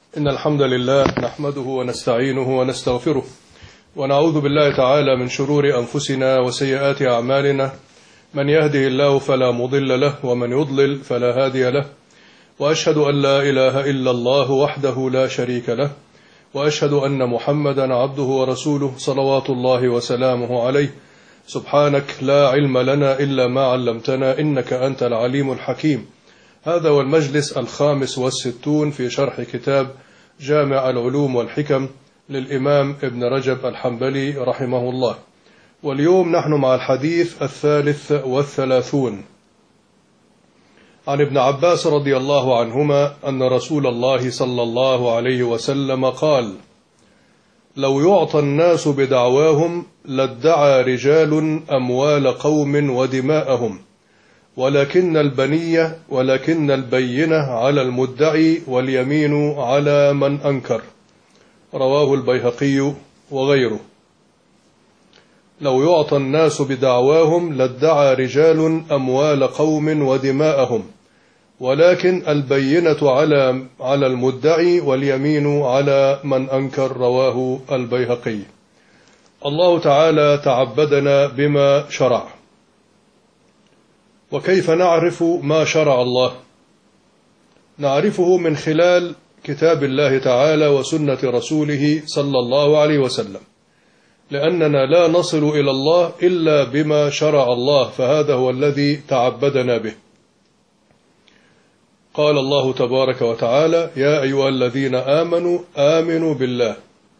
إن الحمد لله نحمده ونستعينه ونستغفره ونعوذ بالله تعالى من شرور أنفسنا وسيئات أعمالنا، من يهده الله فلا مضل له ومن يضلل فلا هادي له، وأشهد أن لا إله إلا الله وحده لا شريك له، وأشهد أن محمدا عبده ورسوله صلوات الله وسلامه عليه. سبحانك لا علم لنا إلا ما علمتنا إنك أنت العليم الحكيم. هذا هو المجلس 65 في شرح كتاب جامع العلوم والحكم للإمام ابن رجب الحنبلي رحمه الله، واليوم نحن مع الحديث 33 عن ابن عباس رضي الله عنهما أن رسول الله صلى الله عليه وسلم قال: لو يعطى الناس بدعواهم لادعى رجال أموال قوم ودماءهم، ولكن البينة على المدعي واليمين على من أنكر. رواه البيهقي وغيره. لو يعطى الناس بدعواهم لادعى رجال أموال قوم ودماءهم، ولكن البينة على المدعي واليمين على من أنكر. رواه البيهقي. الله تعالى تعبدنا بما شرع. وكيف نعرف ما شرع الله؟ نعرفه من خلال كتاب الله تعالى وسنة رسوله صلى الله عليه وسلم، لأننا لا نصل إلى الله إلا بما شرع الله، فهذا هو الذي تعبدنا به. قال الله تبارك وتعالى: يا أيها الذين آمنوا آمنوا بالله.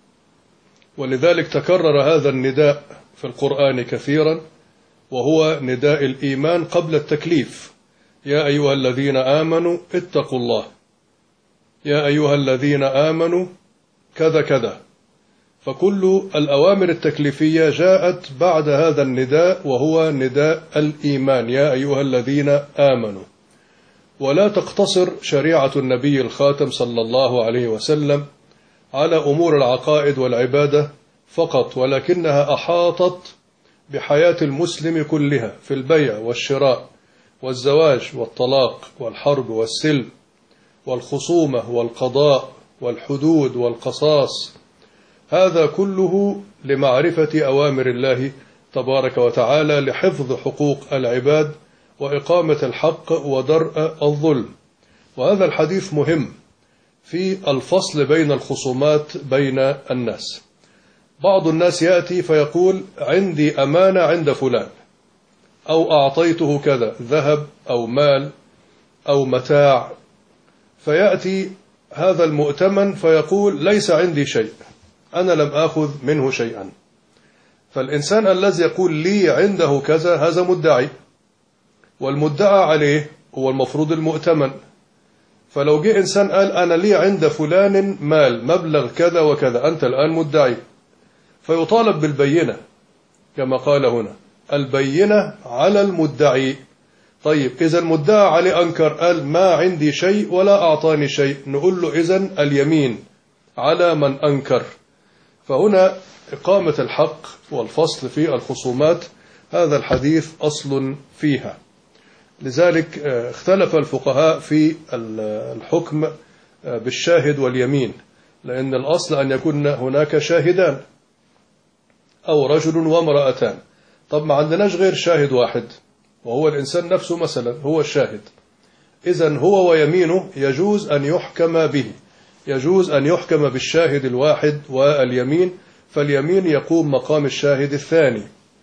ولذلك تكرر هذا النداء في القرآن كثيرا، وهو نداء الإيمان قبل التكليف. يا أيها الذين آمنوا اتقوا الله، يا أيها الذين آمنوا كذا كذا. فكل الأوامر التكليفية جاءت بعد هذا النداء، وهو نداء الإيمان، يا أيها الذين آمنوا. ولا تقتصر شريعة النبي الخاتم صلى الله عليه وسلم على أمور العقائد والعبادة فقط، ولكنها أحاطت بحياة المسلم كلها، في البيع والشراء والزواج والطلاق والحرب والسلم والخصومة والقضاء والحدود والقصاص. هذا كله لمعرفة أوامر الله تبارك وتعالى، لحفظ حقوق العباد وإقامة الحق ودرء الظلم. وهذا الحديث مهم في الفصل بين الخصومات بين الناس. بعض الناس يأتي فيقول: عندي أمانة عند فلان، أو أعطيته كذا، ذهب أو مال أو متاع، فيأتي هذا المؤتمن فيقول: ليس عندي شيء، أنا لم آخذ منه شيئا. فالإنسان الذي يقول لي عنده كذا هذا مدعي، والمدعى عليه هو المفروض المؤتمن. فلو جاء إنسان قال: أنا لي عند فلان مال مبلغ كذا وكذا، أنت الآن مدعي، فيطالب بالبينة كما قال هنا: البينة على المدعي. طيب، إذا المدعى عليه أنكر، قال ما عندي شيء ولا أعطاني شيء، نقول له إذن اليمين على من أنكر. فهنا إقامة الحق والفصل في الخصومات، هذا الحديث أصل فيها. لذلك اختلف الفقهاء في الحكم بالشاهد واليمين، لأن الأصل أن يكون هناك شاهدان، أو رجل وامرأتان. طب ما عندناش غير شاهد واحد، وهو الإنسان نفسه مثلا هو الشاهد، إذن هو ويمينه يجوز أن يحكم به، يجوز أن يحكم بالشاهد الواحد واليمين، فاليمين يقوم مقام الشاهد الثاني.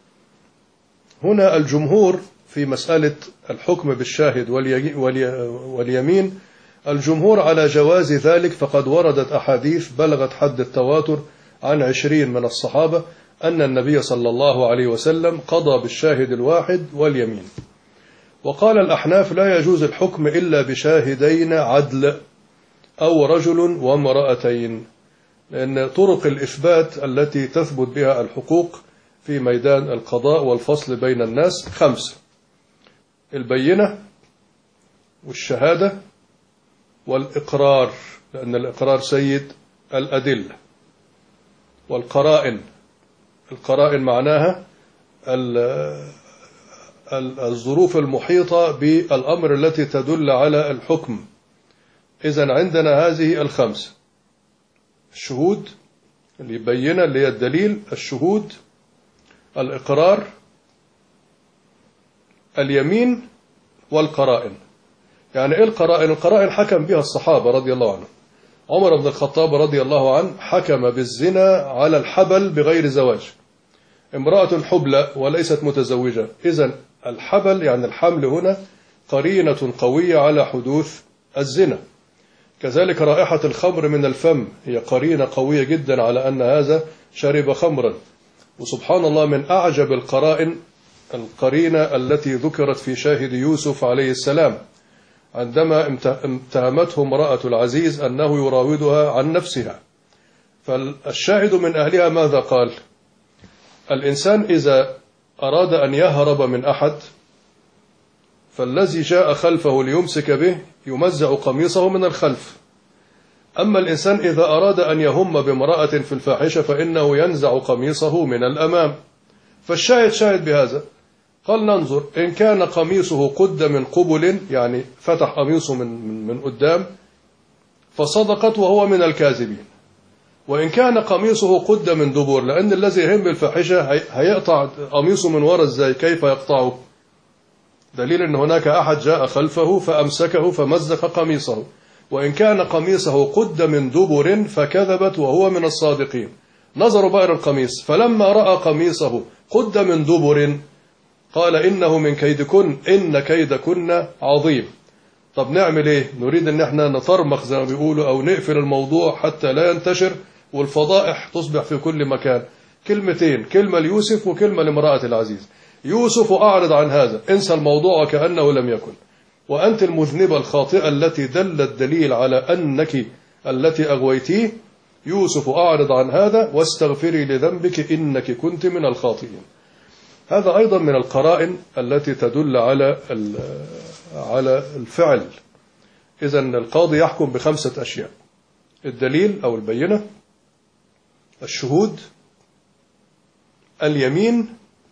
هنا الجمهور في مسألة الحكم بالشاهد واليمين، الجمهور على جواز ذلك، فقد وردت أحاديث بلغت حد التواتر عن 20 من الصحابة أن النبي صلى الله عليه وسلم قضى بالشاهد الواحد واليمين. وقال الأحناف: لا يجوز الحكم إلا بشاهدين عدل، أو رجل وامرأتين، لأن طرق الإثبات التي تثبت بها الحقوق في ميدان القضاء والفصل بين الناس 5: البينة والشهادة والإقرار، لأن الإقرار سيد الأدلة، والقرائن. القرائن معناها الظروف المحيطة بالأمر التي تدل على الحكم. إذن عندنا هذه 5: الشهود اللي يبينها اللي هي الدليل، الشهود، الإقرار، اليمين، والقرائن. يعني إيه القرائن؟ القرائن حكم بها الصحابة رضي الله عنهم. عمر بن الخطاب رضي الله عنه حكم بالزنا على الحبل بغير زواج، امرأة حبلى وليست متزوجة. إذن الحبل يعني الحمل هنا قرينة قوية على حدوث الزنا. كذلك رائحة الخمر من الفم هي قرينة قوية جدا على أن هذا شرب خمرا. وسبحان الله من أعجب القرائن القرينة التي ذكرت في شاهد يوسف عليه السلام عندما اتهمته امرأة العزيز أنه يراودها عن نفسها. فالشاهد من أهلها ماذا قال؟ الإنسان إذا أراد أن يهرب من أحد فالذي جاء خلفه ليمسك به يمزع قميصه من الخلف، أما الإنسان إذا أراد أن يهم بامرأة في الفاحشة فإنه ينزع قميصه من الأمام. فالشاهد شاهد بهذا، قال ننظر إن كان قميصه قد من قبل، يعني فتح قميصه من قدام فصدقت وهو من الكاذبين، وإن كان قميصه قد من دبر، لأن الذي يهم بالفاحشة هيقطع قميصه من وراء إزاي؟ كيف يقطعه؟ دليل أن هناك أحد جاء خلفه فأمسكه فمزق قميصه. وإن كان قميصه قد من دبر فكذبت وهو من الصادقين. نظروا بقى القميص، فلما رأى قميصه قد من دبر قال إنه من كيدكن إن كيدكن عظيم. طب نعمل إيه؟ نريد أن احنا نطرمخ زي ما بيقولوا أو نقفل الموضوع حتى لا ينتشر والفضائح تصبح في كل مكان. كلمتين، كلمة ليوسف وكلمة لامرأة العزيز. يوسف أعرض عن هذا، انسى الموضوع وكأنه لم يكن، وأنت المذنبة الخاطئة التي دل الدليل على أنك التي أغويتيه. يوسف أعرض عن هذا واستغفري لذنبك إنك كنت من الخاطئين. هذا أيضا من القرائن التي تدل على الفعل. إذن القاضي يحكم ب5 أشياء: الدليل أو البينة، الشهود، اليمين،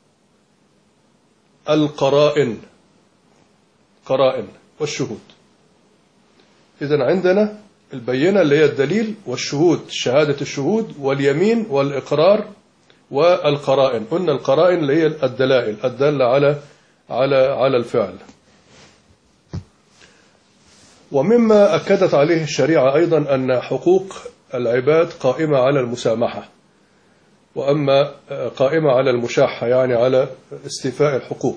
القرائن، قرائن والشهود. إذن عندنا البينة اللي هي الدليل، والشهود شهادة الشهود، واليمين والإقرار، والقرائن. قلنا القرائن اللي هي الدلائل الدالة على الفعل. ومما أكدت عليه الشريعة أيضا أن حقوق العباد قائمة على المسامحة، وأما قائمة على المشاحة يعني على استيفاء الحقوق.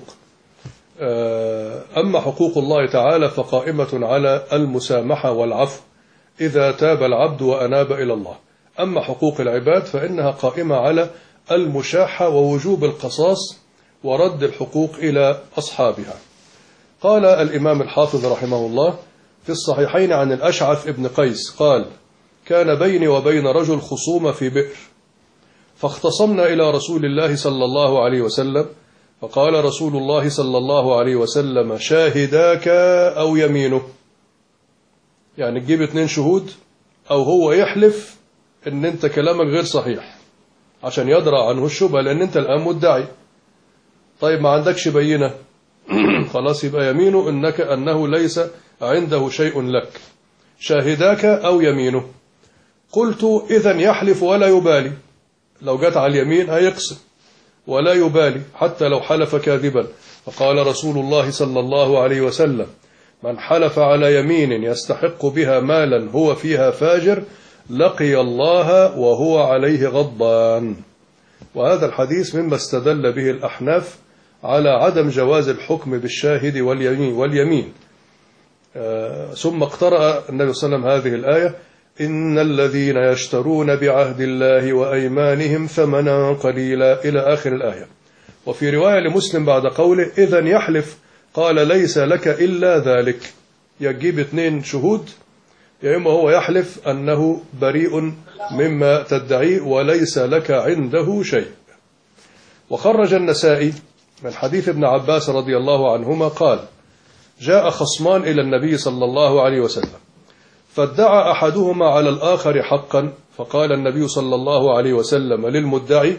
أما حقوق الله تعالى فقائمة على المسامحة والعفو إذا تاب العبد وأناب إلى الله. أما حقوق العباد فإنها قائمة على المشاحة ووجوب القصاص ورد الحقوق إلى أصحابها. قال الإمام الحافظ رحمه الله في الصحيحين عن الأشعث ابن قيس قال: كان بيني وبين رجل خصومة في بئر، فاختصمنا إلى رسول الله صلى الله عليه وسلم، فقال رسول الله صلى الله عليه وسلم: شاهداك أو يمينه، يعني تجيب 2 شهود أو هو يحلف إن أنت كلامك غير صحيح عشان يدرى عنه الشبهة، لأن أنت الآن مدعي. طيب ما عندكش بينة، خلاص يبقى يمينه أنه ليس عنده شيء لك. شاهداك أو يمينه. قلت إذن يحلف ولا يبالي، لو جت على اليمين هيقسم ولا يبالي حتى لو حلف كاذبا. فقال رسول الله صلى الله عليه وسلم: من حلف على يمين يستحق بها مالا هو فيها فاجر لقي الله وهو عليه غضبان. وهذا الحديث مما استدل به الأحناف على عدم جواز الحكم بالشاهد واليمين. ثم اقترأ النبي صلى الله عليه وسلم هذه الآية: إن الذين يشترون بعهد الله وأيمانهم ثمنا قليلا، إلى آخر الآية. وفي رواية لمسلم بعد قوله: إذن يحلف، قال: ليس لك إلا ذلك. يجيب 2 شهود، يا إما هو يحلف أنه بريء مما تدعيه وليس لك عنده شيء. وخرج النسائي من حديث ابن عباس رضي الله عنهما قال: جاء خصمان إلى النبي صلى الله عليه وسلم، فادعى أحدهما على الآخر حقا، فقال النبي صلى الله عليه وسلم للمدعي: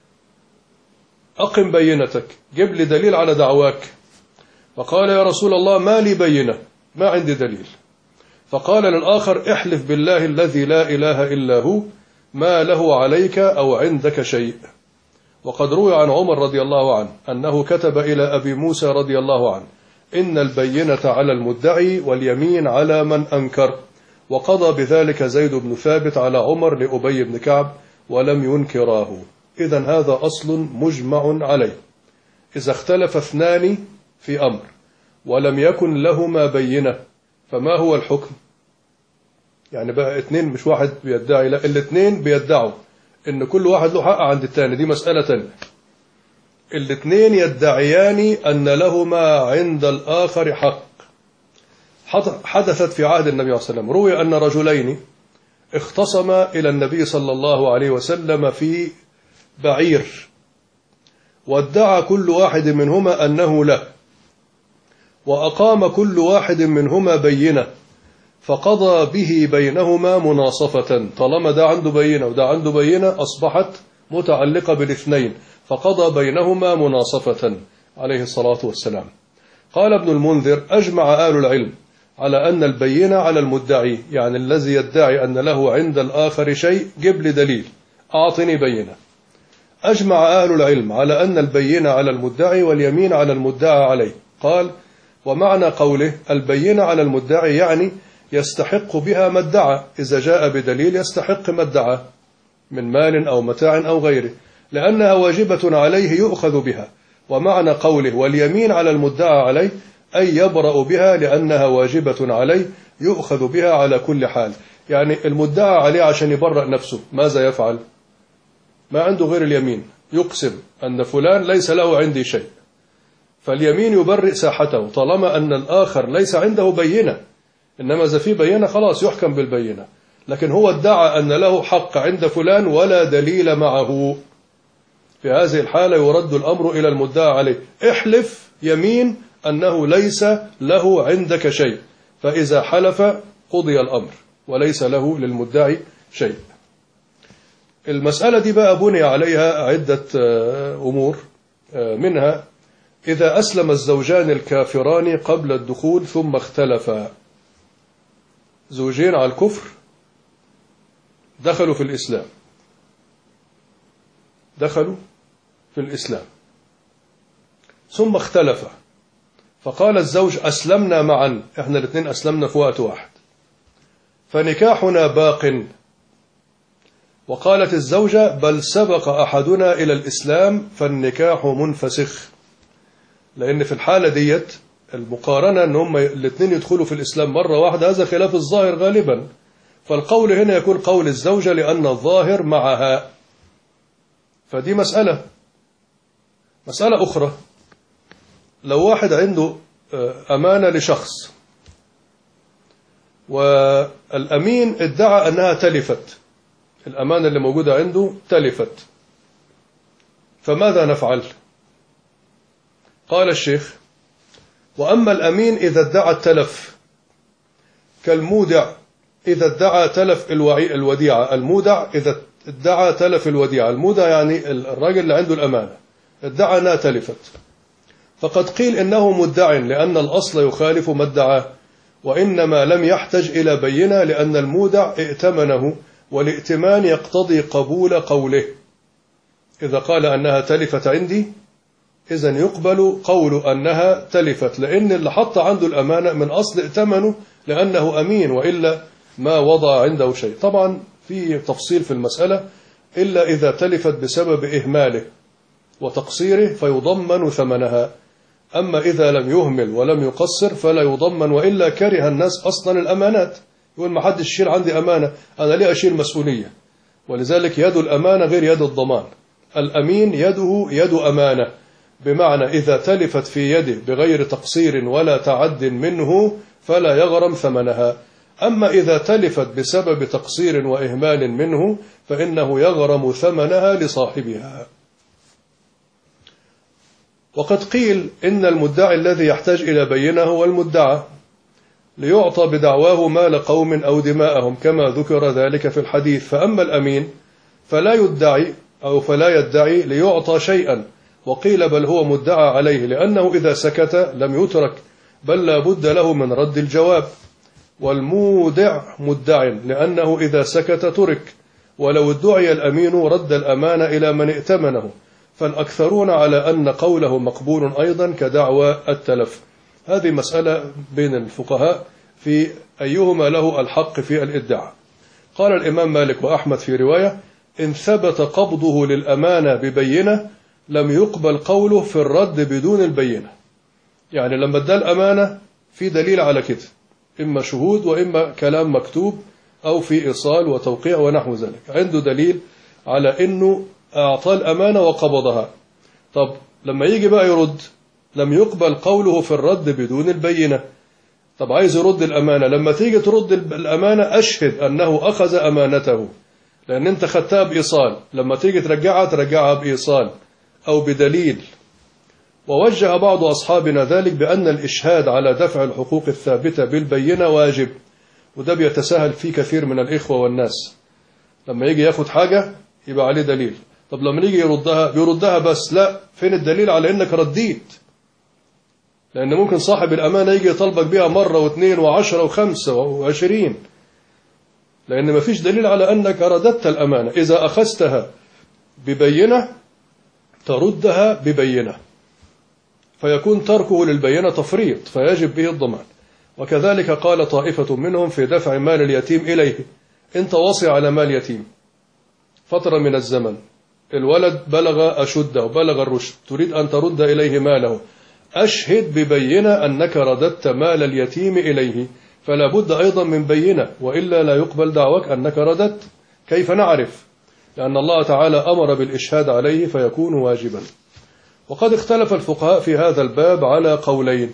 أقم بينتك، جب لي دليل على دعواك. فقال: يا رسول الله ما لي بينة، ما عندي دليل. فقال للآخر احلف بالله الذي لا إله إلا هو ما له عليك أو عندك شيء. وقد روي عن عمر رضي الله عنه أنه كتب إلى أبي موسى رضي الله عنه إن البينة على المدعي واليمين على من أنكر، وقضى بذلك زيد بن ثابت على عمر لأبي بن كعب ولم ينكراه. إذن هذا أصل مجمع عليه. إذا اختلف اثنان في أمر ولم يكن لهما بينة فما هو الحكم؟ يعني بقى اثنين، مش واحد بيدعي، لا الاثنين بيدعوا ان كل واحد له حق عند الثاني، دي مسألة تانية. الاثنين يدعيان ان لهما عند الآخر حق. حدثت في عهد النبي صلى الله عليه وسلم، روي أن رجلين اختصما إلى النبي صلى الله عليه وسلم في بعير، وادعى كل واحد منهما أنه له، وأقام كل واحد منهما بينة، فقضى به بينهما مناصفة. طالما ده عنده بينة وده عنده بينة أصبحت متعلقة بالاثنين، فقضى بينهما مناصفة عليه الصلاة والسلام. قال ابن المنذر أجمع أهل العلم على أن البينة على المدعي، يعني الذي يدعي أن له عند الآخر شيء، جيب لي دليل، أعطني بينة. أجمع أهل العلم على أن البينة على المدعي واليمين على المدعى عليه. قال ومعنى قوله البينة على المدعي يعني يستحق بها ما ادعى، إذا جاء بدليل يستحق ما ادعى من مال أو متاع أو غيره، لأنها واجبة عليه يؤخذ بها. ومعنى قوله واليمين على المدعى عليه أي يبرأ بها لأنها واجبة عليه يؤخذ بها على كل حال. يعني المدعى عليه عشان يبرأ نفسه ماذا يفعل؟ ما عنده غير اليمين، يقسم أن فلان ليس له عندي شيء، فاليمين يبرئ ساحته طالما أن الآخر ليس عنده بينة. إنما إذا في بينة خلاص يحكم بالبينة، لكن هو ادعى أن له حق عند فلان ولا دليل معه. في هذه الحالة يرد الأمر إلى المدعى عليه، احلف يمين أنه ليس له عندك شيء، فإذا حلف قضي الأمر وليس له للمدعي شيء. المسألة دي بقى بني عليها عدة أمور، منها إذا أسلم الزوجان الكافران قبل الدخول ثم اختلفا، زوجين على الكفر دخلوا في الإسلام، ثم اختلفا، فقال الزوج أسلمنا معا، احنا الاثنين أسلمنا في وقت واحد، فنكاحنا باق. وقالت الزوجة بل سبق أحدنا إلى الإسلام فالنكاح منفسخ. لأن في الحالة ديت المقارنة أن هم الاثنين يدخلوا في الإسلام مرة واحدة، هذا خلاف الظاهر غالبا، فالقول هنا يكون قول الزوجة لأن الظاهر معها. فدي مسألة أخرى، لو واحد عنده أمانة لشخص والأمين ادعى أنها تلفت، الأمانة اللي موجودة عنده تلفت، فماذا نفعل؟ قال الشيخ وأما الأمين إذا ادعى التلف كالمودع إذا ادعى تلف الوديعة، المودع إذا ادعى تلف الوديعة، المودع يعني الراجل اللي عنده الأمانة ادعى أنها تلفت، فقد قيل إنه مدع لأن الأصل يخالف ما ادعاه، وإنما لم يحتج إلى بينة لأن المودع ائتمنه، والائتمان يقتضي قبول قوله. إذا قال أنها تلفت عندي إذن يقبل قول أنها تلفت، لأن اللي حط عنده الأمانة من أصل ائتمنه لأنه أمين، وإلا ما وضع عنده شيء. طبعا في تفصيل في المسألة، إلا إذا تلفت بسبب إهماله وتقصيره فيضمن ثمنها، أما إذا لم يهمل ولم يقصر فلا يضمن، وإلا كره الناس أصلا الأمانات، يقول ما حدش يشيل عندي أمانة، أنا ليه أشيل مسؤولية؟ ولذلك يد الأمانة غير يد الضمان، الأمين يده يد أمانة، بمعنى إذا تلفت في يده بغير تقصير ولا تعد منه فلا يغرم ثمنها، أما إذا تلفت بسبب تقصير وإهمال منه فإنه يغرم ثمنها لصاحبها. وقد قيل إن المدعي الذي يحتاج إلى بينة هو المدعى ليعطى بدعواه مال قوم أو دماءهم كما ذكر ذلك في الحديث، فأما الأمين فلا يدعي ليعطى شيئا، وقيل بل هو مدعى عليه لأنه إذا سكت لم يترك، بل لا بد له من رد الجواب. والمودع مدع لأنه إذا سكت ترك، ولو ادعي الأمين رد الأمان إلى من ائتمنه، فالأكثرون على أن قوله مقبول أيضا كدعوى التلف. هذه مسألة بين الفقهاء في أيهما له الحق في الإدعاء. قال الإمام مالك وأحمد في رواية: إن ثبت قبضه للأمانة ببينة لم يقبل قوله في الرد بدون البينة. يعني لما ادى الأمانة في دليل على كده، إما شهود وإما كلام مكتوب أو في إيصال وتوقيع ونحو ذلك، عنده دليل على أنه أعطى الأمانة وقبضها. طب لما يجي بقى يرد لم يقبل قوله في الرد بدون البينة. طب عايز يرد الأمانة، لما تيجي ترد الأمانة أشهد أنه أخذ أمانته، لأن أنت خدتها بإيصال، لما تيجي ترجعها بإيصال أو بدليل. ووجه بعض أصحابنا ذلك بأن الإشهاد على دفع الحقوق الثابتة بالبينة واجب، وده بيتساهل فيه كثير من الإخوة والناس. لما يجي ياخد حاجة يبقى عليه دليل، طب لما يجي يردها بس، لا، فين الدليل على أنك رديت؟ لأن ممكن صاحب الأمانة يجي يطلبك بها مرة واثنين وعشرة وخمسة وعشرين، لأن ما فيش دليل على أنك رددت الأمانة. إذا أخذتها ببينة تردها ببينة، فيكون تركه للبينة تفريط فيجب به الضمان. وكذلك قال طائفة منهم في دفع مال اليتيم إليه: أنت واصي على مال يتيم فترة من الزمن، الولد بلغ أشده وبلغ الرشد، تريد أن ترد إليه ماله، أشهد ببينة أنك رددت مال اليتيم إليه، فلا بد أيضا من بينة، وإلا لا يقبل دعوك أنك رددت. كيف نعرف؟ لأن الله تعالى أمر بالإشهاد عليه فيكون واجبا. وقد اختلف الفقهاء في هذا الباب على قولين: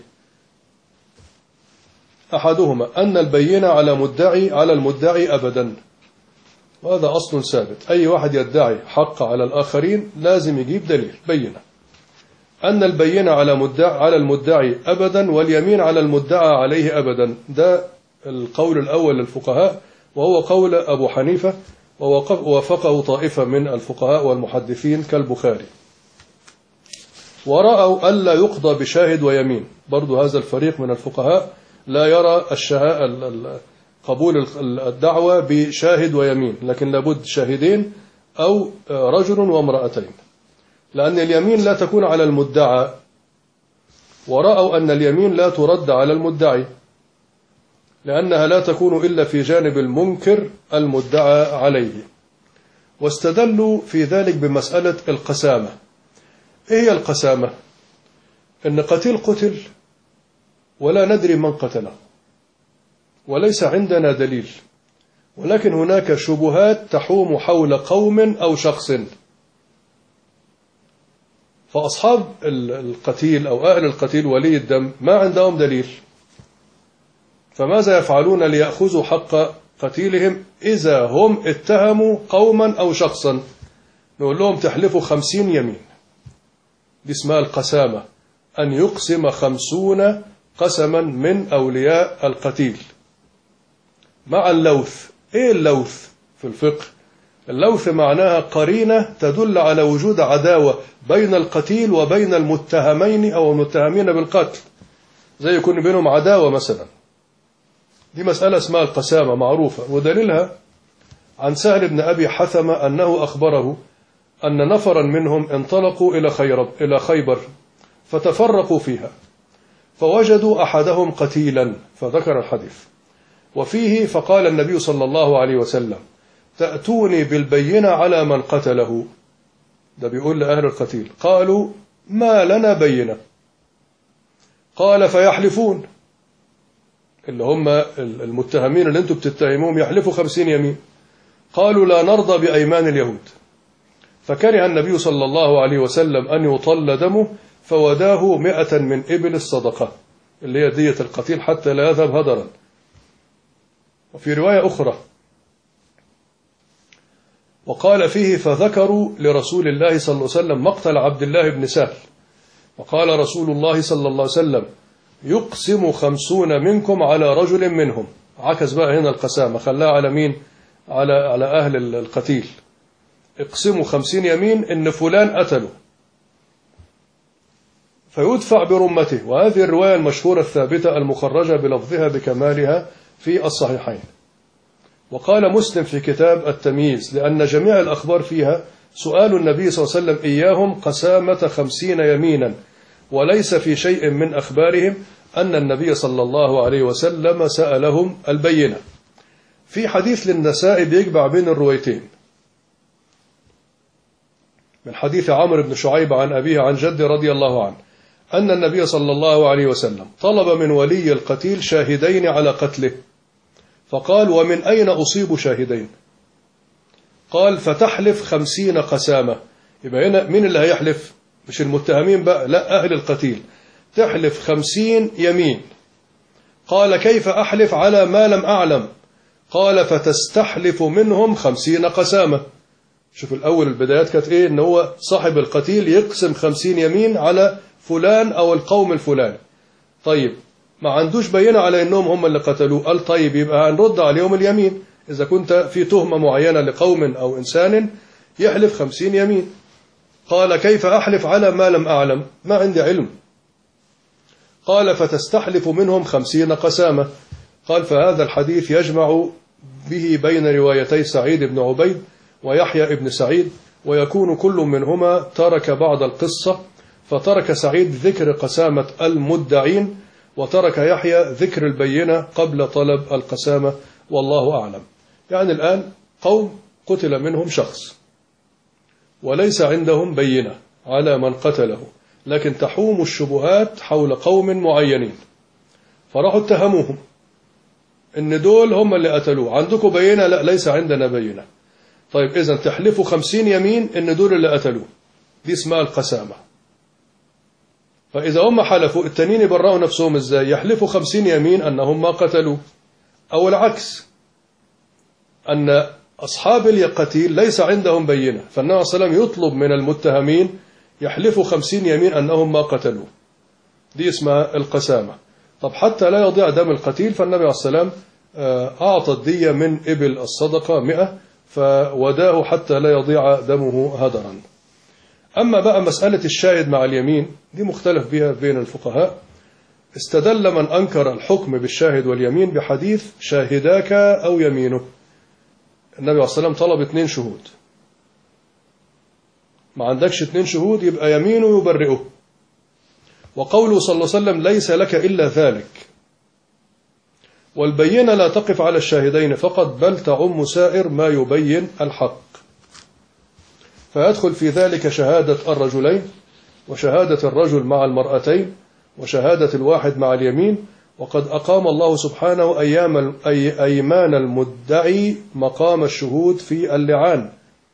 أحدهما أن البينة على المدعي أبدا، وهذا أصل ثابت، أي واحد يدعي حق على الآخرين لازم يجيب دليل بينة. أن البينة على المدعي أبدا، واليمين على المدعى عليه أبدا، ده القول الأول للفقهاء، وهو قول أبو حنيفة، ووافقه طائفة من الفقهاء والمحدثين كالبخاري. ورأوا ألا يقضى بشاهد ويمين، برضو هذا الفريق من الفقهاء لا يرى قبول الدعوة بشاهد ويمين، لكن لابد شاهدين أو رجل وامرأتين، لأن اليمين لا تكون على المدعى. ورأوا أن اليمين لا ترد على المدعي، لأنها لا تكون إلا في جانب المنكر المدعى عليه. واستدلوا في ذلك بمسألة القسامة. إيه هي القسامة؟ إن قتيل قتل ولا ندري من قتله، وليس عندنا دليل، ولكن هناك شبهات تحوم حول قوم أو شخص، فأصحاب القتيل أو أهل القتيل ولي الدم ما عندهم دليل، فماذا يفعلون ليأخذوا حق قتيلهم إذا هم اتهموا قوما أو شخصا؟ نقول لهم تحلفوا 50 يمين، دي اسمها القسامة، أن يقسم 50 قسما من أولياء القتيل مع اللوث. إيه اللوث في الفقه؟ اللوث معناها قرينة تدل على وجود عداوة بين القتيل وبين المتهمين أو المتهمين بالقتل، زي يكون بينهم عداوة مثلا، دي مسألة اسمها القسامة معروفة. ودليلها عن سهل بن أبي حثمة أنه أخبره أن نفرا منهم انطلقوا إلى خيبر فتفرقوا فيها، فوجدوا أحدهم قتيلا، فذكر الحديث وفيه: فقال النبي صلى الله عليه وسلم: تأتوني بالبينة على من قتله. ده بيقول لأهل القتيل. قالوا: ما لنا بينة. قال: فيحلفون، اللي هم المتهمين اللي انتم بتتهموهم، يحلفوا 50 يمين. قالوا: لا نرضى بأيمان اليهود. فكره النبي صلى الله عليه وسلم أن يطل دمه، فوداه 100 من إبل الصدقة، اللي هي دية القتيل، حتى لا يذهب هدرا. وفي رواية أخرى وقال فيه: فذكروا لرسول الله صلى الله عليه وسلم مقتل عبد الله بن سهل، وقال رسول الله صلى الله عليه وسلم: يقسم 50 منكم على رجل منهم. عكس بقى هنا القسامة، خلاها على مين؟ على أهل القتيل. اقسموا 50 يمين إن فلان قتله، فيدفع برمته. وهذه الرواية المشهورة الثابتة المخرجة بلفظها بكمالها في الصحيحين. وقال مسلم في كتاب التمييز: لأن جميع الأخبار فيها سؤال النبي صلى الله عليه وسلم إياهم قسامة 50 يمينا، وليس في شيء من أخبارهم أن النبي صلى الله عليه وسلم سألهم البينة. في حديث للنسائي بيجمع بين الروايتين من حديث عمرو بن شعيب عن أبيه عن جده رضي الله عنه أن النبي صلى الله عليه وسلم طلب من ولي القتيل شاهدين على قتله، فقال: ومن أين أصيب شاهدين؟ قال: فتحلف 50 قسامة. يبقى هنا مين اللي هيحلف؟ مش المتهمين بقى، لا، أهل القتيل. تحلف 50 يمين. قال: كيف أحلف على ما لم أعلم؟ قال: فتستحلف منهم 50 قسامة. شوف الأول البدايات كانت إيه؟ إن هو صاحب القتيل يقسم 50 يمين على فلان أو القوم الفلاني. طيب ما عندوش بينة على إنهم هم اللي قتلوه. قال: طيب يبقى هنرد عليهم اليمين. إذا كنت في تهمة معينة لقوم أو إنسان يحلف 50 يمين. قال: كيف أحلف على ما لم أعلم؟ ما عندي علم. قال: فتستحلف منهم 50 قسامة. قال: فهذا الحديث يجمع به بين روايتي سعيد بن عبيد ويحيى بن سعيد، ويكون كل منهما ترك بعض القصة، فترك سعيد ذكر قسامة المدعين، وترك يحيى ذكر البينة قبل طلب القسامة، والله أعلم. يعني الآن قوم قتل منهم شخص وليس عندهم بينة على من قتله، لكن تحوم الشبهات حول قوم معينين، فراحوا اتهموهم إن دول هم اللي قتلوه. عندكم بينة؟ لا، ليس عندنا بينة. طيب إذن تحلفوا 50 يمين إن دول اللي قتلوه، دي اسمها القسامة. فإذا هم حلفوا، التانيين يبرئوا نفسهم إزاي؟ يحلفوا 50 يمين أنهم ما قتلوه، أو العكس، أن أصحاب القتيل ليس عندهم بينة، فالنبي صلى الله عليه وسلم يطلب من المتهمين يحلفوا 50 يمين أنهم ما قتلوه، دي اسمها القسامة. طب حتى لا يضيع دم القتيل، فالنبي عليه السلام أعطى الدية من إبل الصدقة 100، فوداه حتى لا يضيع دمه هدرا. أما بقى مسألة الشاهد مع اليمين دي مختلف بها بين الفقهاء. استدل من أنكر الحكم بالشاهد واليمين بحديث: شاهداك أو يمينه. النبي عليه الصلاة والسلام طلب 2 شهود، ما عندكش 2 شهود يبقى يمينه يبرئه. وقوله صلى الله عليه وسلم: ليس لك إلا ذلك. والبينة لا تقف على الشاهدين فقط، بل تعم سائر ما يبين الحق، فيدخل في ذلك شهادة الرجلين، وشهادة الرجل مع المرأتين، وشهادة الواحد مع اليمين. وقد أقام الله سبحانه أيمان المدعي مقام الشهود في اللعان.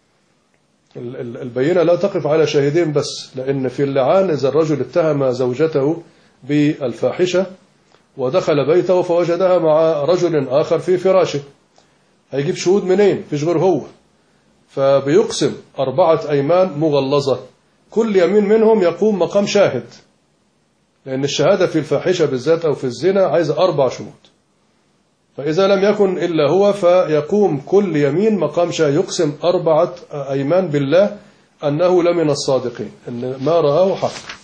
البينة لا تقف على شاهدين بس، لأن في اللعان إذا الرجل اتهم زوجته بالفاحشة ودخل بيته فوجدها مع رجل آخر في فراشه، هيجيب شهود منين؟ فيش غير هو. فبيقسم 4 أيمان مغلظة، كل يمين منهم يقوم مقام شاهد، لأن الشهادة في الفاحشة بالذات أو في الزنا عايزة 4 شهود. فإذا لم يكن إلا هو فيقوم كل يمين مقام شاهد، يقسم 4 أيمان بالله أنه لمن الصادقين، أن ما رآه حق.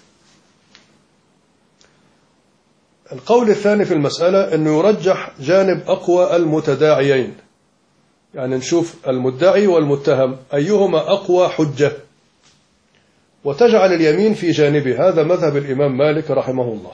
القول الثاني في المسألة أنه يرجح جانب أقوى المتداعيين، يعني نشوف المدعي والمتهم أيهما أقوى حجة، وتجعل اليمين في جانبه. هذا مذهب الإمام مالك رحمه الله.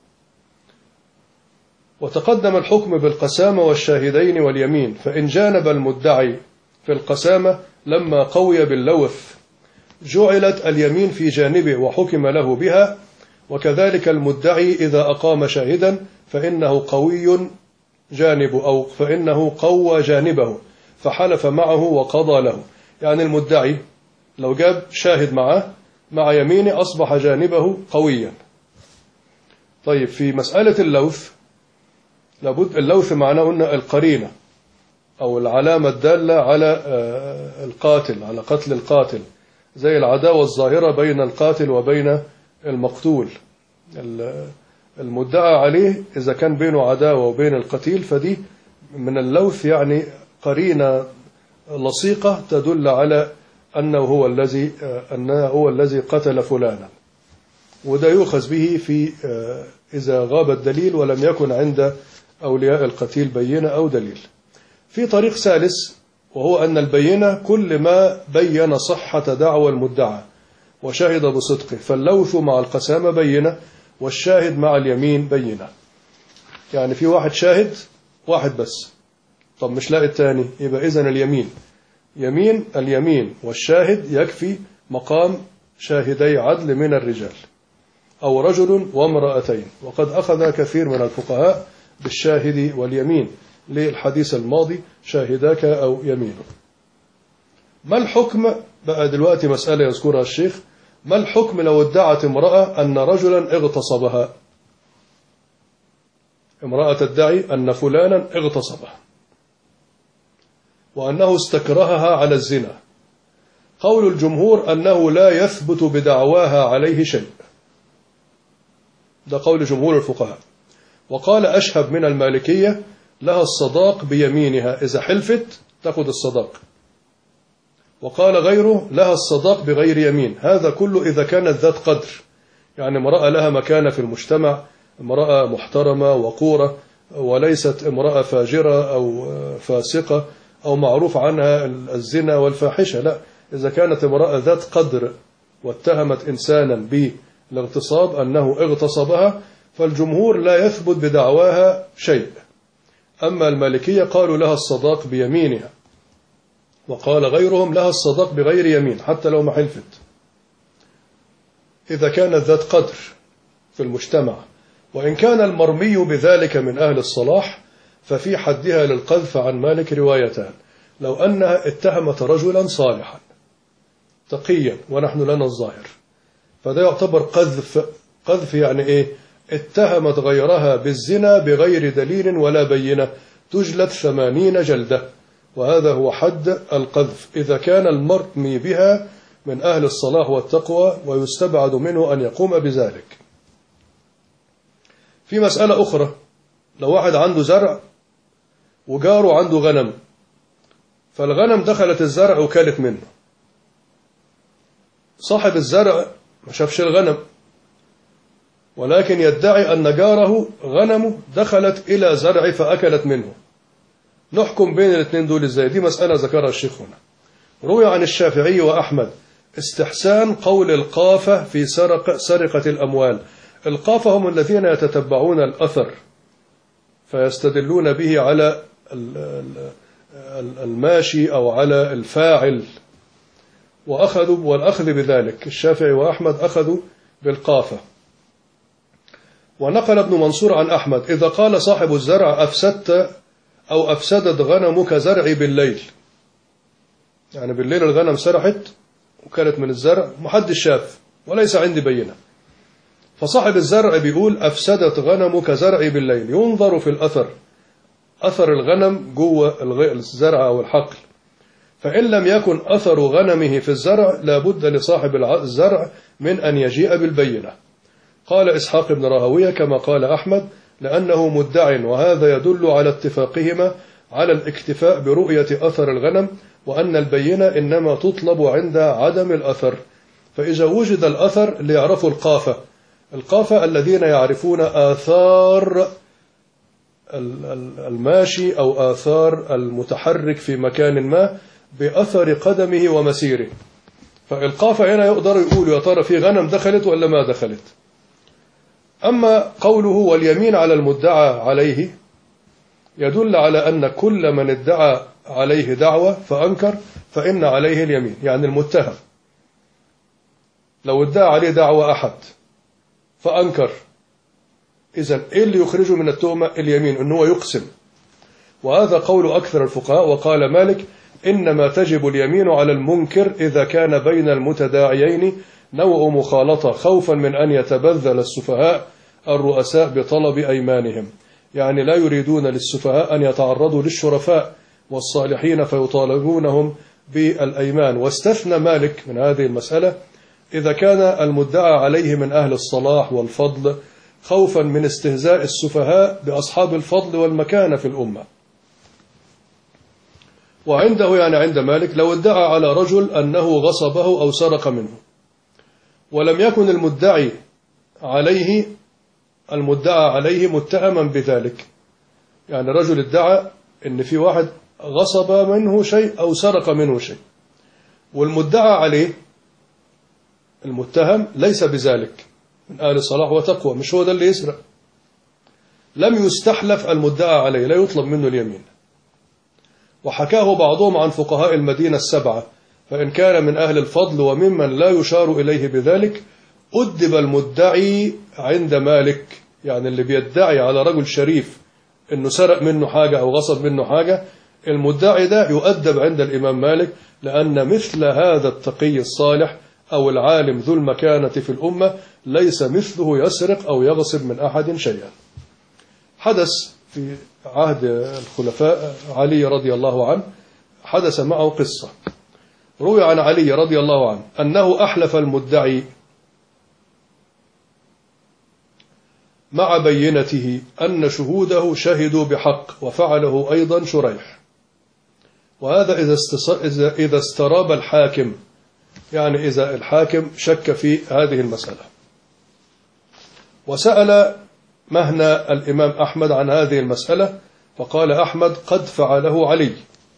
وتقدم الحكم بالقسامة والشاهدين واليمين، فإن جانب المدعي في القسامة لما قوي باللوث جعلت اليمين في جانبه وحكم له بها. وكذلك المدعي إذا أقام شاهدا فإنه قوي جانبه، أو فإنه قوى جانبه فحلف معه وقضى له. يعني المدعي لو جاب شاهد معه مع يمينه أصبح جانبه قويا. طيب في مسألة اللوث، لابد اللوث معناه قلنا القرينة أو العلامة الدالة على القاتل، على قتل القاتل، زي العداوة الظاهرة بين القاتل وبين المقتول. المدعى عليه إذا كان بينه عداوة وبين القتيل فدي من اللوث، يعني قرينة لصيقة تدل على أنه هو الذي قتل فلانا. وده يؤخذ به في إذا غاب الدليل ولم يكن عند أولياء القتيل بينة أو دليل. في طريق ثالث، وهو أن البينة كل ما بين صحة دعوى المدعى وشهد بصدقه، فاللوث مع القسامة بينة، والشاهد مع اليمين بينة. يعني في واحد شاهد واحد بس، طب مش لاقي الثاني، يبقى إذن اليمين والشاهد يكفي مقام شاهدي عدل من الرجال، أو رجل وامرأتين. وقد أخذ كثير من الفقهاء بالشاهد واليمين للحديث الماضي شاهداك أو يمينه. ما الحكم بقى دلوقتي؟ مسألة يذكرها الشيخ. ما الحكم لو ادعت امرأة أن رجلا اغتصبها؟ امرأة تدعي أن فلانا اغتصبها وأنه استكرهها على الزنا. قول الجمهور أنه لا يثبت بدعواها عليه شيء، ده قول جمهور الفقهاء. وقال أشهب من المالكية لها الصداق بيمينها، إذا حلفت تأخذ الصداق. وقال غيره لها الصداق بغير يمين. هذا كله إذا كانت ذات قدر، يعني امرأة لها مكانة في المجتمع، امرأة محترمة وقورة، وليست امرأة فاجرة أو فاسقة أو معروف عنها الزنا والفاحشة، لا، إذا كانت امرأة ذات قدر واتهمت إنسانا بالاغتصاب أنه اغتصبها، فالجمهور لا يثبت بدعواها شيء. أما المالكية قالوا لها الصداق بيمينها، وقال غيرهم لها الصداق بغير يمين حتى لو ما حلفت، إذا كانت ذات قدر في المجتمع. وإن كان المرمي بذلك من أهل الصلاح ففي حدها للقذف عن مالك روايتان. لو أنها اتهمت رجلا صالحا تقيا ونحن لنا الظاهر، فده يعتبر قذف. قذف يعني إيه؟ اتهمت غيرها بالزنا بغير دليل ولا بينة، تجلد 80 جلدة، وهذا هو حد القذف إذا كان المرمي بها من أهل الصلاح والتقوى، ويستبعد منه أن يقوم بذلك. في مسألة أخرى، لو واحد عنده زرع وجاره عنده غنم، فالغنم دخلت الزرع وكلت منه، صاحب الزرع ما شافش الغنم، ولكن يدعي أن جاره غنمه دخلت إلى زرع فأكلت منه. نحكم بين الاثنين دول ازاي؟ دي مسألة ذكرها الشيخ هنا. روي عن الشافعي وأحمد استحسان قول القافة في سرقة الأموال. القافة هم الذين يتتبعون الأثر فيستدلون به على الماشي أو على الفاعل، والأخذ بذلك. الشافعي وأحمد أخذوا بالقافة. ونقل ابن منصور عن أحمد إذا قال صاحب الزرع أفسدت أو أفسدت غنمك زرعي بالليل، يعني بالليل الغنم سرحت وكانت من الزرع محدش شاف وليس عندي بينة، فصاحب الزرع بيقول أفسدت غنمك زرعي بالليل، ينظر في الأثر، أثر الغنم جوه الزرع أو الحقل، فإن لم يكن أثر غنمه في الزرع لابد لصاحب الزرع من أن يجيء بالبينة. قال إسحاق بن راهويه كما قال أحمد لأنه مدع، وهذا يدل على اتفاقهما على الاكتفاء برؤية أثر الغنم، وأن البينة إنما تطلب عند عدم الأثر. فإذا وجد الأثر ليعرفوا القافة الذين يعرفون آثار الماشي أو آثار المتحرك في مكان ما بأثر قدمه ومسيره، فالقافة هنا يقدر يقول يا ترى في غنم دخلت ولا ما دخلت. أما قوله واليمين على المدعى عليه يدل على أن كل من ادعى عليه دعوة فأنكر فإن عليه اليمين. يعني المتهم لو ادعى عليه دعوة أحد فأنكر، إذن إيه اللي يخرجه من التهمة؟ اليمين، أنه يقسم. وهذا قول أكثر الفقهاء. وقال مالك إنما تجب اليمين على المنكر إذا كان بين المتداعيين نوع مخالطة خوفا من أن يتبذل السفهاء الرؤساء بطلب أيمانهم، يعني لا يريدون للسفهاء أن يتعرضوا للشرفاء والصالحين فيطالبونهم بالأيمان. واستثنى مالك من هذه المسألة إذا كان المدعى عليه من أهل الصلاح والفضل خوفا من استهزاء السفهاء بأصحاب الفضل والمكانة في الأمة. وعنده يعني عند مالك لو ادعى على رجل أنه غصبه أو سرق منه ولم يكن المدعى عليه متهما بذلك، يعني رجل ادعى ان في واحد غصب منه شيء أو سرق منه شيء، والمدعى عليه المتهم ليس بذلك، من أهل صلاح وتقوى، مش هو ده اللي يسرق، لم يستحلف المدعى عليه، لا يطلب منه اليمين. وحكاه بعضهم عن فقهاء المدينة السبعة، فإن كان من أهل الفضل وممن لا يشار إليه بذلك أدب المدعي عند مالك. يعني اللي بيدعي على رجل شريف إنه سرق منه حاجة أو غصب منه حاجة، المدعي ده يؤدب عند الإمام مالك، لأن مثل هذا التقي الصالح أو العالم ذو المكانة في الأمة ليس مثله يسرق أو يغصب من أحد شيئا. حدث في عهد الخلفاء علي رضي الله عنه، حدث معه قصة. روي عن علي رضي الله عنه أنه أحلف المدعي مع بينته أن شهوده شهدوا بحق، وفعله أيضا شريح. وهذا إذا استراب الحاكم، يعني إذا الحاكم شك في هذه المسألة. وسأل مهنا الإمام أحمد عن هذه المسألة، فقال أحمد قد فعله علي.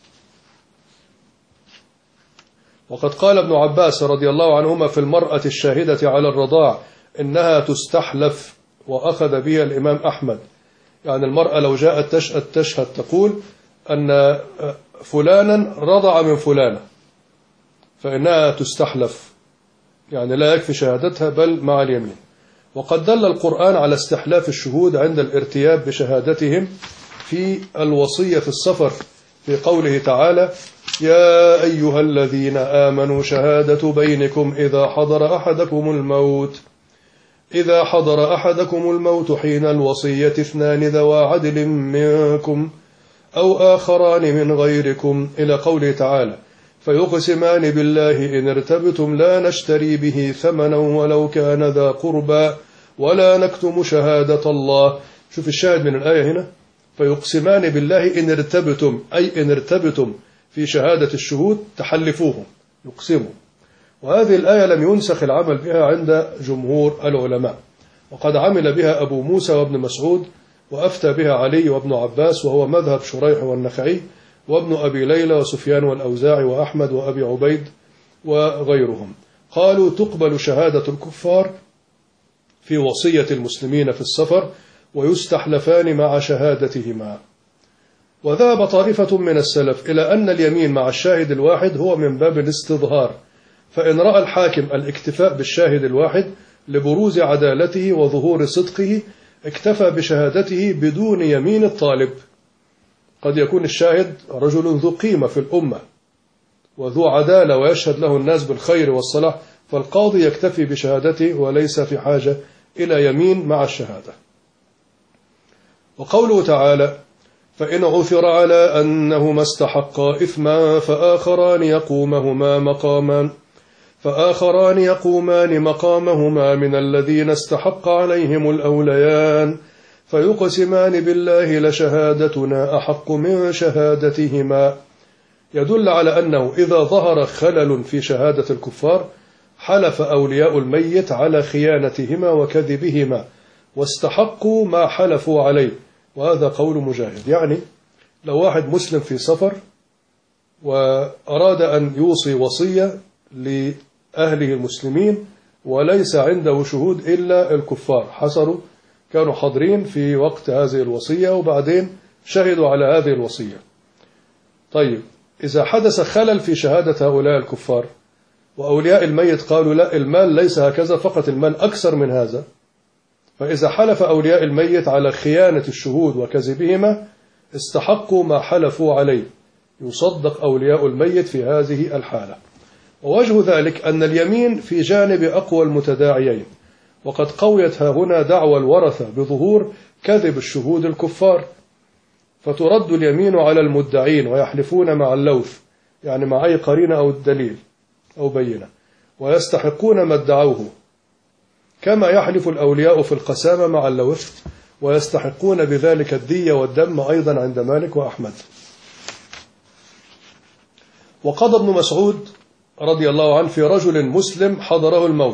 وقد قال ابن عباس رضي الله عنهما في المرأة الشاهدة على الرضاع إنها تستحلف، وأخذ بها الإمام أحمد. يعني المرأة لو جاءت تشهد تقول أن فلانا رضع من فلانة، فإنها تستحلف، يعني لا يكفي شهادتها بل مع اليمين. وقد دل القرآن على استحلاف الشهود عند الارتياب بشهادتهم في الوصية في السفر، في قوله تعالى: يا أيها الذين آمنوا شهادة بينكم إذا حضر أحدكم الموت حين الوصية 2 ذوى عدل منكم أو آخران من غيركم، إلى قوله تعالى: فيقسمان بالله إن ارتبتم لا نشتري به ثمنا ولو كان ذا قربى ولا نكتم شهادة الله. شوف الشاهد من الآية هنا، فيقسمان بالله إن ارتبتم، أي إن ارتبتم في شهادة الشهود تحلفوهم، يقسموا. وهذه الآية لم ينسخ العمل بها عند جمهور العلماء، وقد عمل بها أبو موسى وابن مسعود، وأفتى بها علي وابن عباس، وهو مذهب شريح والنخعي وابن أبي ليلى وسفيان والأوزاعي وأحمد وأبي عبيد وغيرهم. قالوا تقبل شهادة الكفار في وصية المسلمين في السفر، ويستحلفان مع شهادتهما. وذهب طائفة من السلف إلى أن اليمين مع الشاهد الواحد هو من باب الاستظهار، فإن رأى الحاكم الاكتفاء بالشاهد الواحد لبروز عدالته وظهور صدقه اكتفى بشهادته بدون يمين الطالب. قد يكون الشاهد رجل ذو قيمة في الأمة وذو عدالة ويشهد له الناس بالخير والصلاح، فالقاضي يكتفي بشهادته وليس في حاجة إلى يمين مع الشهادة. وقوله تعالى: فإن عثر على أنهما استحقا إثما فآخران يقومان مقامهما من الذين استحق عليهم الأوليان فيقسمان بالله لشهادتنا أحق من شهادتهما. يدل على أنه إذا ظهر خلل في شهادة الكفار حلف أولياء الميت على خيانتهما وكذبهما واستحقوا ما حلفوا عليه، وهذا قول مجاهد. يعني لو واحد مسلم في سفر وأراد أن يوصي وصية لأهله المسلمين وليس عنده شهود إلا الكفار، كانوا حاضرين في وقت هذه الوصية وبعدين شهدوا على هذه الوصية. طيب، إذا حدث خلل في شهادة هؤلاء الكفار وأولياء الميت قالوا لا، المال ليس هكذا، فقط المال أكثر من هذا، فإذا حلف أولياء الميت على خيانة الشهود وكذبهما استحقوا ما حلفوا عليه، يصدق أولياء الميت في هذه الحالة. ووجه ذلك أن اليمين في جانب أقوى المتداعيين، وقد قويت هنا دعوى الورثة بظهور كذب الشهود الكفار، فترد اليمين على المدعين ويحلفون مع اللوث، يعني مع أي قرينة أو الدليل أو بينة، ويستحقون ما ادعوه، كما يحلف الأولياء في القسامة مع اللوث، ويستحقون بذلك الدية والدم أيضا عند مالك وأحمد. وقضى ابن مسعود رضي الله عنه في رجل مسلم حضره الموت،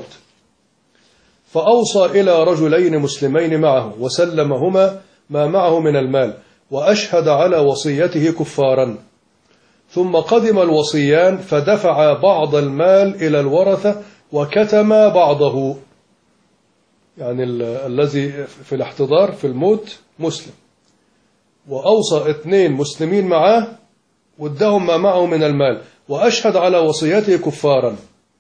فأوصى إلى رجلين مسلمين معه وسلمهما ما معه من المال، وأشهد على وصيته كفارا، ثم قدم الوصيان فدفع بعض المال إلى الورثة وكتم بعضه. يعني الذي في الاحتضار في الموت مسلم، وأوصى 2 مسلمين معاه وادهم ما معه من المال، وأشهد على وصيته كفارا.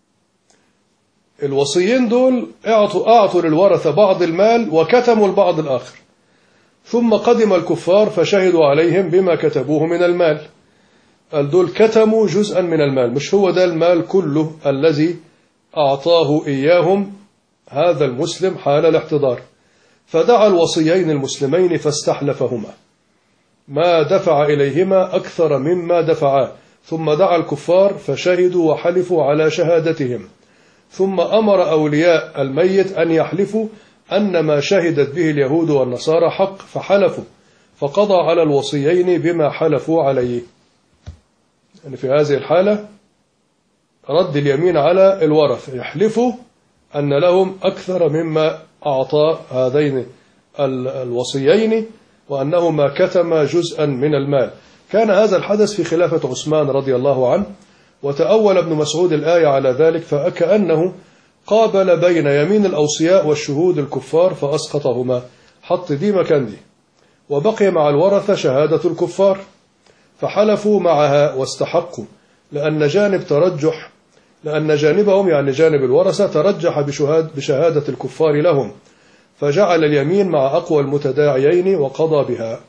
الوصيين دول أعطوا للورثة بعض المال وكتموا البعض الآخر، ثم قدم الكفار فشهدوا عليهم بما كتبوه من المال. قال دول كتموا جزءا من المال، مش هو ده المال كله الذي أعطاه إياهم هذا المسلم حال الاحتضار. فدعا الوصيين المسلمين فاستحلفهما ما دفع إليهما أكثر مما دفعا، ثم دعا الكفار فشهدوا وحلفوا على شهادتهم، ثم أمر أولياء الميت أن يحلفوا أن ما شهدت به اليهود والنصارى حق، فحلفوا، فقضى على الوصيين بما حلفوا عليه. يعني في هذه الحالة رد اليمين على الورث، يحلفوا أن لهم أكثر مما أعطى هذين الوصيين، وأنهما كتما جزءا من المال. كان هذا الحدث في خلافة عثمان رضي الله عنه، وتأول ابن مسعود الآية على ذلك، فكأنه قابل بين يمين الأوصياء والشهود الكفار فأسقطهما، حط دي مكان دي، وبقي مع الورثة شهادة الكفار فحلفوا معها واستحقوا، لأن جانبهم يعني جانب الورثة ترجح بشهادة الكفار لهم، فجعل اليمين مع أقوى المتداعيين وقضى بها.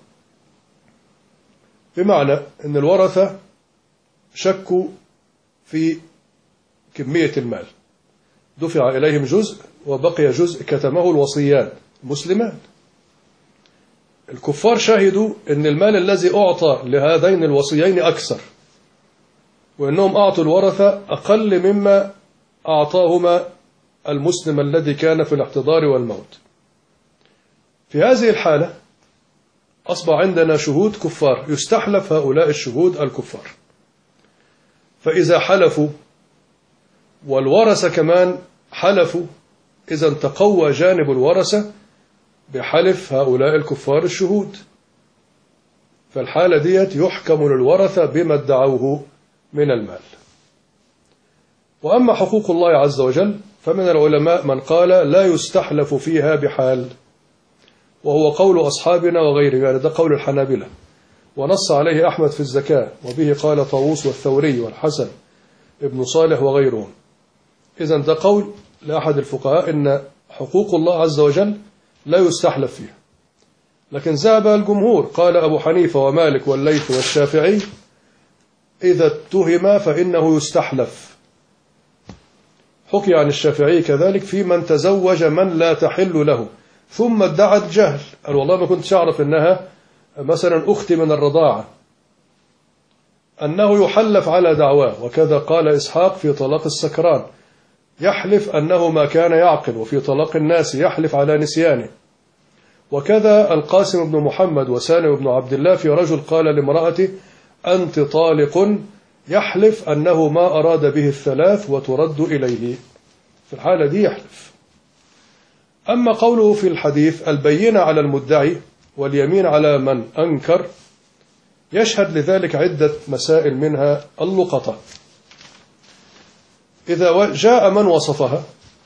بمعنى أن الورثة شكوا في كمية المال، دفع إليهم جزء وبقي جزء كتمه الوصيان المسلمان. الكفار شهدوا أن المال الذي أعطى لهذين الوصيين أكثر، وأنهم أعطوا الورثة أقل مما أعطاهما المسلم الذي كان في الاحتضار والموت. في هذه الحالة أصبح عندنا شهود كفار، يستحلف هؤلاء الشهود الكفار. فإذا حلفوا والورثة كمان حلفوا، إذا تقوى جانب الورثة بحلف هؤلاء الكفار الشهود، فالحالة ديت يحكم للورثة بما ادعوه من المال. وأما حقوق الله عز وجل فمن العلماء من قال لا يستحلف فيها بحال، وهو قول أصحابنا وغيرهم، يعني ده قول الحنابلة، ونص عليه أحمد في الزكاة، وبه قال طاووس والثوري والحسن ابن صالح وغيرهم. إذن ده قول لأحد الفقهاء إن حقوق الله عز وجل لا يستحلف فيها. لكن ذهب الجمهور، قال أبو حنيفة ومالك والليث والشافعي إذا اتهم فإنه يستحلف. حكي عن الشافعي كذلك في من تزوج من لا تحل له ثم ادعى الجهل، قال والله ما كنتش أعرف إنها مثلا أختي من الرضاعة، أنه يحلف على دعواه. وكذا قال إسحاق في طلاق السكران، يحلف أنه ما كان يعقل، وفي طلاق الناس يحلف على نسيانه. وكذا القاسم بن محمد وسالم بن عبد الله في رجل قال لامرأته أنت طالق، يحلف أنه ما أراد به الثلاث وترد إليه، في الحالة دي يحلف. أما قوله في الحديث البينة على المدعي واليمين على من أنكر، يشهد لذلك عدة مسائل، منها اللقطة. إذا جاء من وصفها،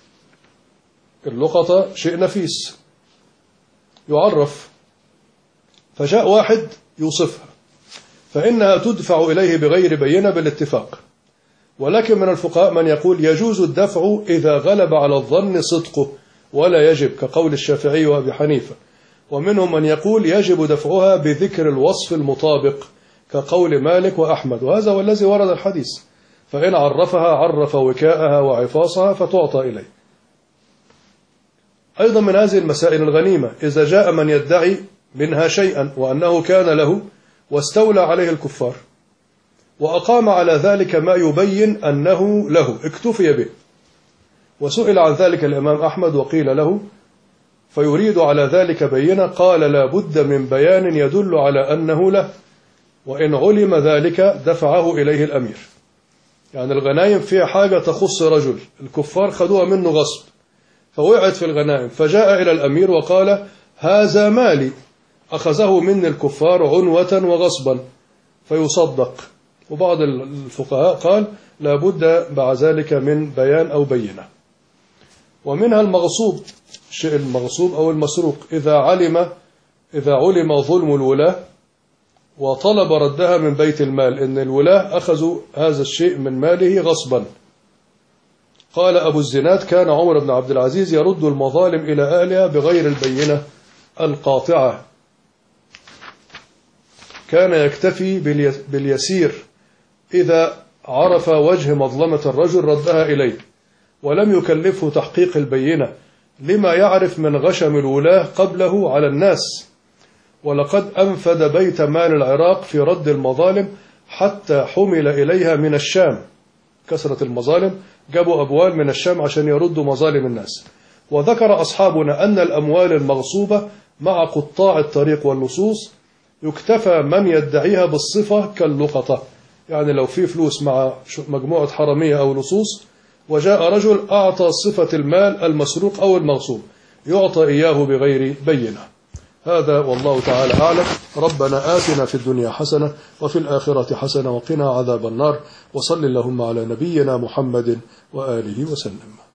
اللقطة شيء نفيس يعرف، فجاء واحد يوصفها، فإنها تدفع إليه بغير بينة بالاتفاق. ولكن من الفقهاء من يقول يجوز الدفع إذا غلب على الظن صدقه ولا يجب، كقول الشافعي وأبي حنيفة. ومنهم من يقول يجب دفعها بذكر الوصف المطابق، كقول مالك وأحمد، وهذا هو الذي ورد الحديث، فإن عرفها عرف وكاءها وعفاصها فتعطى إليه. أيضا من هذه المسائل الغنيمة، إذا جاء من يدعي منها شيئا وأنه كان له واستولى عليه الكفار وأقام على ذلك ما يبين أنه له، اكتفي به. وسئل عن ذلك الإمام أحمد وقيل له فيريد على ذلك بينة، قال لا بد من بيان يدل على أنه له، وإن علم ذلك دفعه إليه الأمير. يعني الغنائم فيها حاجة تخص رجل، الكفار خدوها منه غصب فوقعت في الغنائم، فجاء إلى الأمير وقال هذا مالي أخذه من الكفار عنوة وغصبا فيصدق. وبعض الفقهاء قال لا بد بعد ذلك من بيان أو بينة. ومنها المغصوب، الشيء المغصوب أو المسروق، إذا علم ظلم الولاة وطلب ردها من بيت المال، إن الولاة أخذوا هذا الشيء من ماله غصبا. قال أبو الزناد كان عمر بن عبد العزيز يرد المظالم إلى أهلها بغير البينة القاطعة، كان يكتفي باليسير، إذا عرف وجه مظلمة الرجل ردها إليه ولم يكلفه تحقيق البينة، لما يعرف من غشم الولاة قبله على الناس. ولقد أنفد بيت مال العراق في رد المظالم حتى حمل إليها من الشام، كثرة المظالم جابوا أبوال من الشام عشان يردوا مظالم الناس. وذكر أصحابنا أن الأموال المغصوبة مع قطاع الطريق واللصوص يكتفى من يدعيها بالصفة كاللقطة، يعني لو في فلوس مع مجموعة حرامية أو لصوص وجاء رجل أعطى صفة المال المسروق أو المغصوب يعطى إياه بغير بينة. هذا والله تعالى أعلم. ربنا آتنا في الدنيا حسنة وفي الآخرة حسنة وقنا عذاب النار، وصل اللهم على نبينا محمد وآله وسلم.